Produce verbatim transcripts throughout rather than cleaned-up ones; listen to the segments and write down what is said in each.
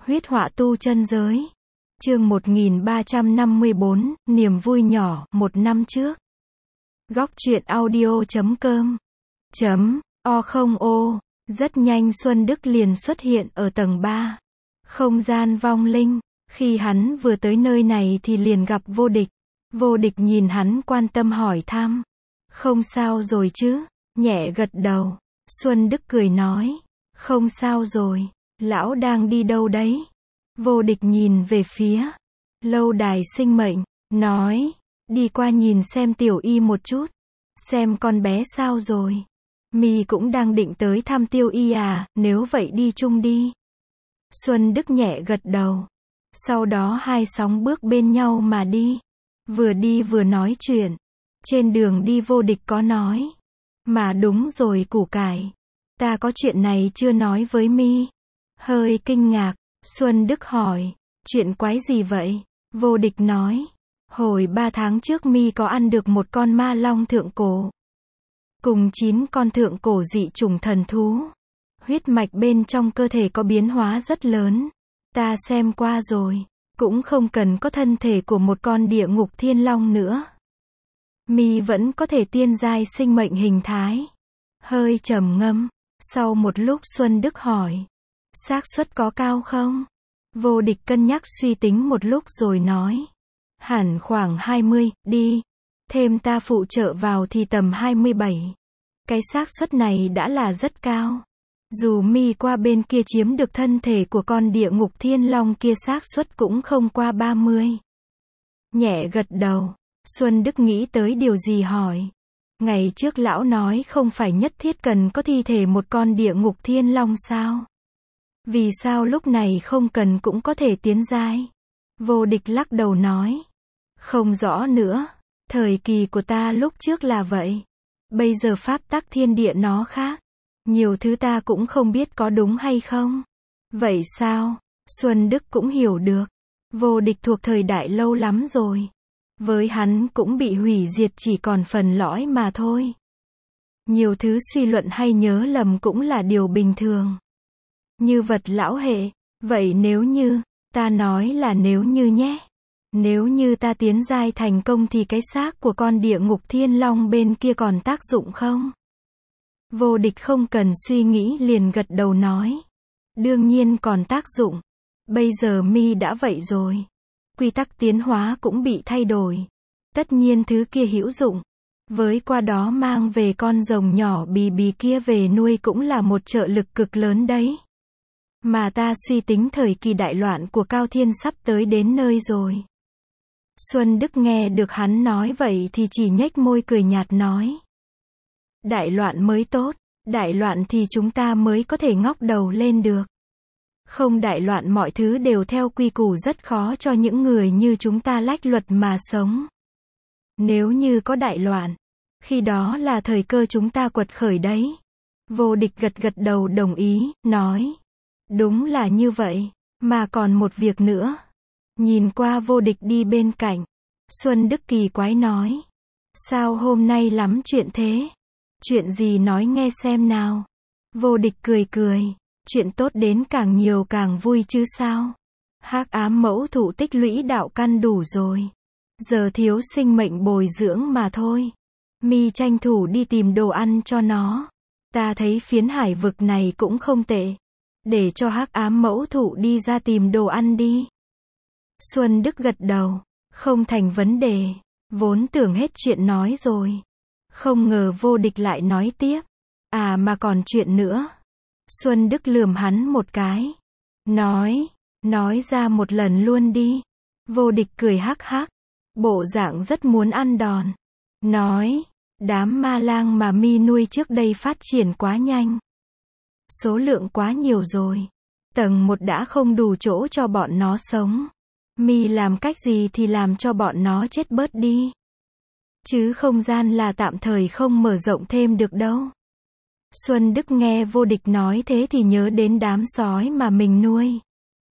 Huyết họa tu chân giới. Chương một nghìn ba trăm năm mươi bốn, niềm vui nhỏ, một năm trước. Góc truyện audio chấm com chấm o không ô. Rất nhanh Xuân Đức liền xuất hiện ở tầng ba. Không gian vong linh. Khi hắn vừa tới nơi này thì liền gặp Vô Địch. Vô Địch nhìn hắn quan tâm hỏi thăm. Không sao rồi chứ? Nhẹ gật đầu. Xuân Đức cười nói. Không sao rồi. Lão đang đi đâu đấy? Vô Địch nhìn về phía lâu đài sinh mệnh, nói. Đi qua nhìn xem Tiểu Y một chút. Xem con bé sao rồi. Mi cũng đang định tới thăm Tiêu Y à, nếu vậy đi chung đi. Xuân Đức nhẹ gật đầu. Sau đó hai sóng bước bên nhau mà đi. Vừa đi vừa nói chuyện. Trên đường đi Vô Địch có nói. Mà đúng rồi củ cải. Ta có chuyện này chưa nói với Mi. Hơi kinh ngạc. Xuân Đức hỏi. Chuyện quái gì vậy? Vô Địch nói. Hồi ba tháng trước Mi có ăn được một con ma long thượng cổ. Cùng chín con thượng cổ dị chủng thần thú. Huyết mạch bên trong cơ thể có biến hóa rất lớn. Ta xem qua rồi. Cũng không cần có thân thể của một con địa ngục thiên long nữa. Mi vẫn có thể tiên giai sinh mệnh hình thái. Hơi trầm ngâm. Sau một lúc Xuân Đức hỏi. Xác suất có cao không? Vô Địch cân nhắc suy tính một lúc rồi nói. Hẳn khoảng hai mươi, đi. Thêm ta phụ trợ vào thì tầm hai mươi bảy. Cái xác suất này đã là rất cao. Dù Mi qua bên kia chiếm được thân thể của con địa ngục thiên long kia xác suất cũng không qua ba mươi. Nhẹ gật đầu. Xuân Đức nghĩ tới điều gì hỏi. Ngày trước lão nói không phải nhất thiết cần có thi thể một con địa ngục thiên long sao? Vì sao lúc này không cần cũng có thể tiến giai? Vô Địch lắc đầu nói. Không rõ nữa. Thời kỳ của ta lúc trước là vậy. Bây giờ pháp tắc thiên địa nó khác. Nhiều thứ ta cũng không biết có đúng hay không. Vậy sao? Xuân Đức cũng hiểu được. Vô Địch thuộc thời đại lâu lắm rồi. Với hắn cũng bị hủy diệt chỉ còn phần lõi mà thôi. Nhiều thứ suy luận hay nhớ lầm cũng là điều bình thường. Như vật lão hệ. Vậy nếu như, ta nói là nếu như nhé. Nếu như ta tiến giai thành công thì cái xác của con địa ngục thiên long bên kia còn tác dụng không? Vô Địch không cần suy nghĩ liền gật đầu nói. Đương nhiên còn tác dụng. Bây giờ Mi đã vậy rồi. Quy tắc tiến hóa cũng bị thay đổi. Tất nhiên thứ kia hữu dụng. Với qua đó mang về con rồng nhỏ bì bì kia về nuôi cũng là một trợ lực cực lớn đấy. Mà ta suy tính thời kỳ đại loạn của Cao Thiên sắp tới đến nơi rồi. Xuân Đức nghe được hắn nói vậy thì chỉ nhếch môi cười nhạt nói. Đại loạn mới tốt. Đại loạn thì chúng ta mới có thể ngóc đầu lên được. Không đại loạn mọi thứ đều theo quy củ rất khó cho những người như chúng ta lách luật mà sống. Nếu như có đại loạn, khi đó là thời cơ chúng ta quật khởi đấy. Vô Địch gật gật đầu đồng ý, nói. Đúng là như vậy, mà còn một việc nữa. Nhìn qua Vô Địch đi bên cạnh. Xuân Đức kỳ quái nói. Sao hôm nay lắm chuyện thế? Chuyện gì nói nghe xem nào. Vô Địch cười cười. Chuyện tốt đến càng nhiều càng vui chứ sao. Hắc ám mẫu thụ tích lũy đạo căn đủ rồi. Giờ thiếu sinh mệnh bồi dưỡng mà thôi. Mi tranh thủ đi tìm đồ ăn cho nó. Ta thấy phiến hải vực này cũng không tệ. Để cho hắc ám mẫu thụ đi ra tìm đồ ăn đi. Xuân Đức gật đầu. Không thành vấn đề. Vốn tưởng hết chuyện nói rồi. Không ngờ Vô Địch lại nói tiếp. À mà còn chuyện nữa. Xuân Đức lườm hắn một cái. Nói. Nói ra một lần luôn đi. Vô Địch cười hắc hắc. Bộ dạng rất muốn ăn đòn. Nói. Đám ma lang mà Mi nuôi trước đây phát triển quá nhanh. Số lượng quá nhiều rồi. Tầng một đã không đủ chỗ cho bọn nó sống. Mi làm cách gì thì làm cho bọn nó chết bớt đi. Chứ không gian là tạm thời không mở rộng thêm được đâu. Xuân Đức nghe Vô Địch nói thế thì nhớ đến đám sói mà mình nuôi.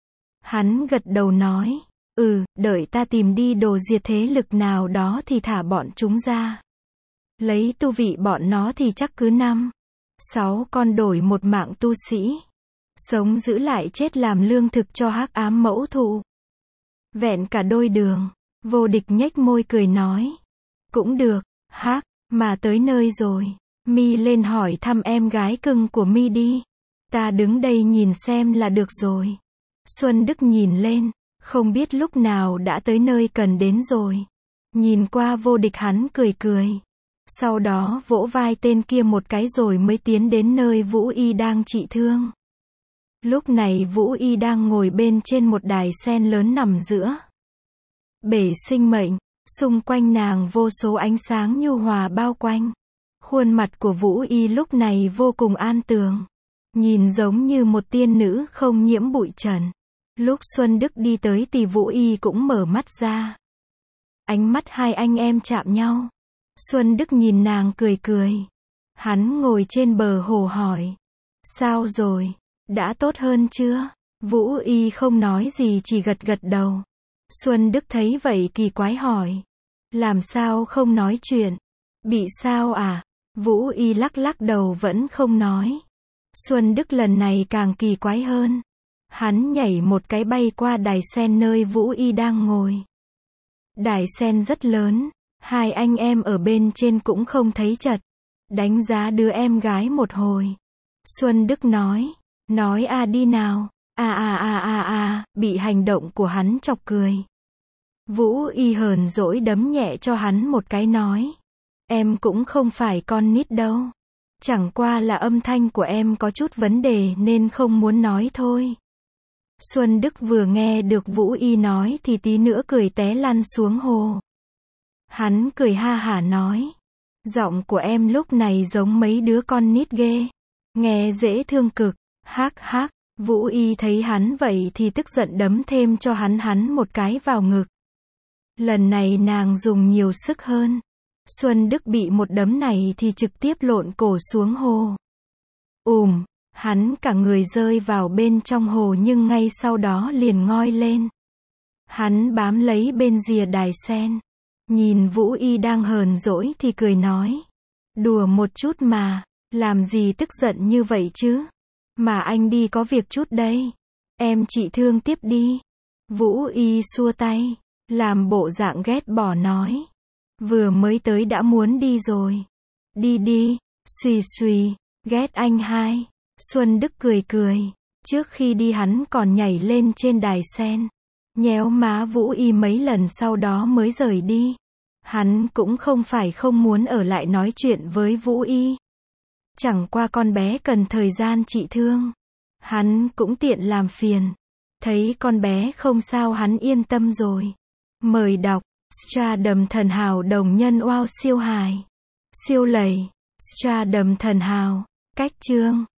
Hắn gật đầu nói. Ừ, đợi ta tìm đi đồ diệt thế lực nào đó thì thả bọn chúng ra. Lấy tu vị bọn nó thì chắc cứ năm, sáu con đổi một mạng tu sĩ. Sống giữ lại chết làm lương thực cho hắc ám mẫu thụ. Vẹn cả đôi đường. Vô Địch nhếch môi cười nói. Cũng được, hắc, mà tới nơi rồi. Mi lên hỏi thăm em gái cưng của Mi đi. Ta đứng đây nhìn xem là được rồi. Xuân Đức nhìn lên, không biết lúc nào đã tới nơi cần đến rồi. Nhìn qua Vô Địch hắn cười cười. Sau đó vỗ vai tên kia một cái rồi mới tiến đến nơi Vũ Y đang trị thương. Lúc này Vũ Y đang ngồi bên trên một đài sen lớn nằm giữa bể sinh mệnh, xung quanh nàng vô số ánh sáng nhu hòa bao quanh. Khuôn mặt của Vũ Y lúc này vô cùng an tường, nhìn giống như một tiên nữ không nhiễm bụi trần. Lúc Xuân Đức đi tới thì Vũ Y cũng mở mắt ra. Ánh mắt hai anh em chạm nhau. Xuân Đức nhìn nàng cười cười. Hắn ngồi trên bờ hồ hỏi. Sao rồi? Đã tốt hơn chưa? Vũ Y không nói gì chỉ gật gật đầu. Xuân Đức thấy vậy kỳ quái hỏi. Làm sao không nói chuyện? Bị sao à? Vũ Y lắc lắc đầu vẫn không nói. Xuân Đức lần này càng kỳ quái hơn. Hắn nhảy một cái bay qua đài sen nơi Vũ Y đang ngồi. Đài sen rất lớn. Hai anh em ở bên trên cũng không thấy chật. Đánh giá đứa em gái một hồi. Xuân Đức nói. Nói a à đi nào. À à à à à, bị hành động của hắn chọc cười. Vũ Y hờn dỗi đấm nhẹ cho hắn một cái nói. Em cũng không phải con nít đâu. Chẳng qua là âm thanh của em có chút vấn đề nên không muốn nói thôi. Xuân Đức vừa nghe được Vũ Y nói thì tí nữa cười té lăn xuống hồ. Hắn cười ha hả nói. Giọng của em lúc này giống mấy đứa con nít ghê. Nghe dễ thương cực. Hắc hắc. Vũ Y thấy hắn vậy thì tức giận đấm thêm cho hắn hắn một cái vào ngực. Lần này nàng dùng nhiều sức hơn. Xuân Đức bị một đấm này thì trực tiếp lộn cổ xuống hồ. Ùm, hắn cả người rơi vào bên trong hồ nhưng ngay sau đó liền ngoi lên. Hắn bám lấy bên rìa đài sen. Nhìn Vũ Y đang hờn dỗi thì cười nói. Đùa một chút mà, làm gì tức giận như vậy chứ? Mà anh đi có việc chút đây. Em trị thương tiếp đi. Vũ Y xua tay, làm bộ dạng ghét bỏ nói. Vừa mới tới đã muốn đi rồi. Đi đi, xùy xùy, ghét anh hai. Xuân Đức cười cười. Trước khi đi hắn còn nhảy lên trên đài sen. Nhéo má Vũ Y mấy lần sau đó mới rời đi. Hắn cũng không phải không muốn ở lại nói chuyện với Vũ Y. Chẳng qua con bé cần thời gian trị thương. Hắn cũng tiện làm phiền. Thấy con bé không sao hắn yên tâm rồi. Mời đọc. Stardom thần hào đồng nhân wow siêu hài. Siêu lầy. Stardom thần hào. Cách chương.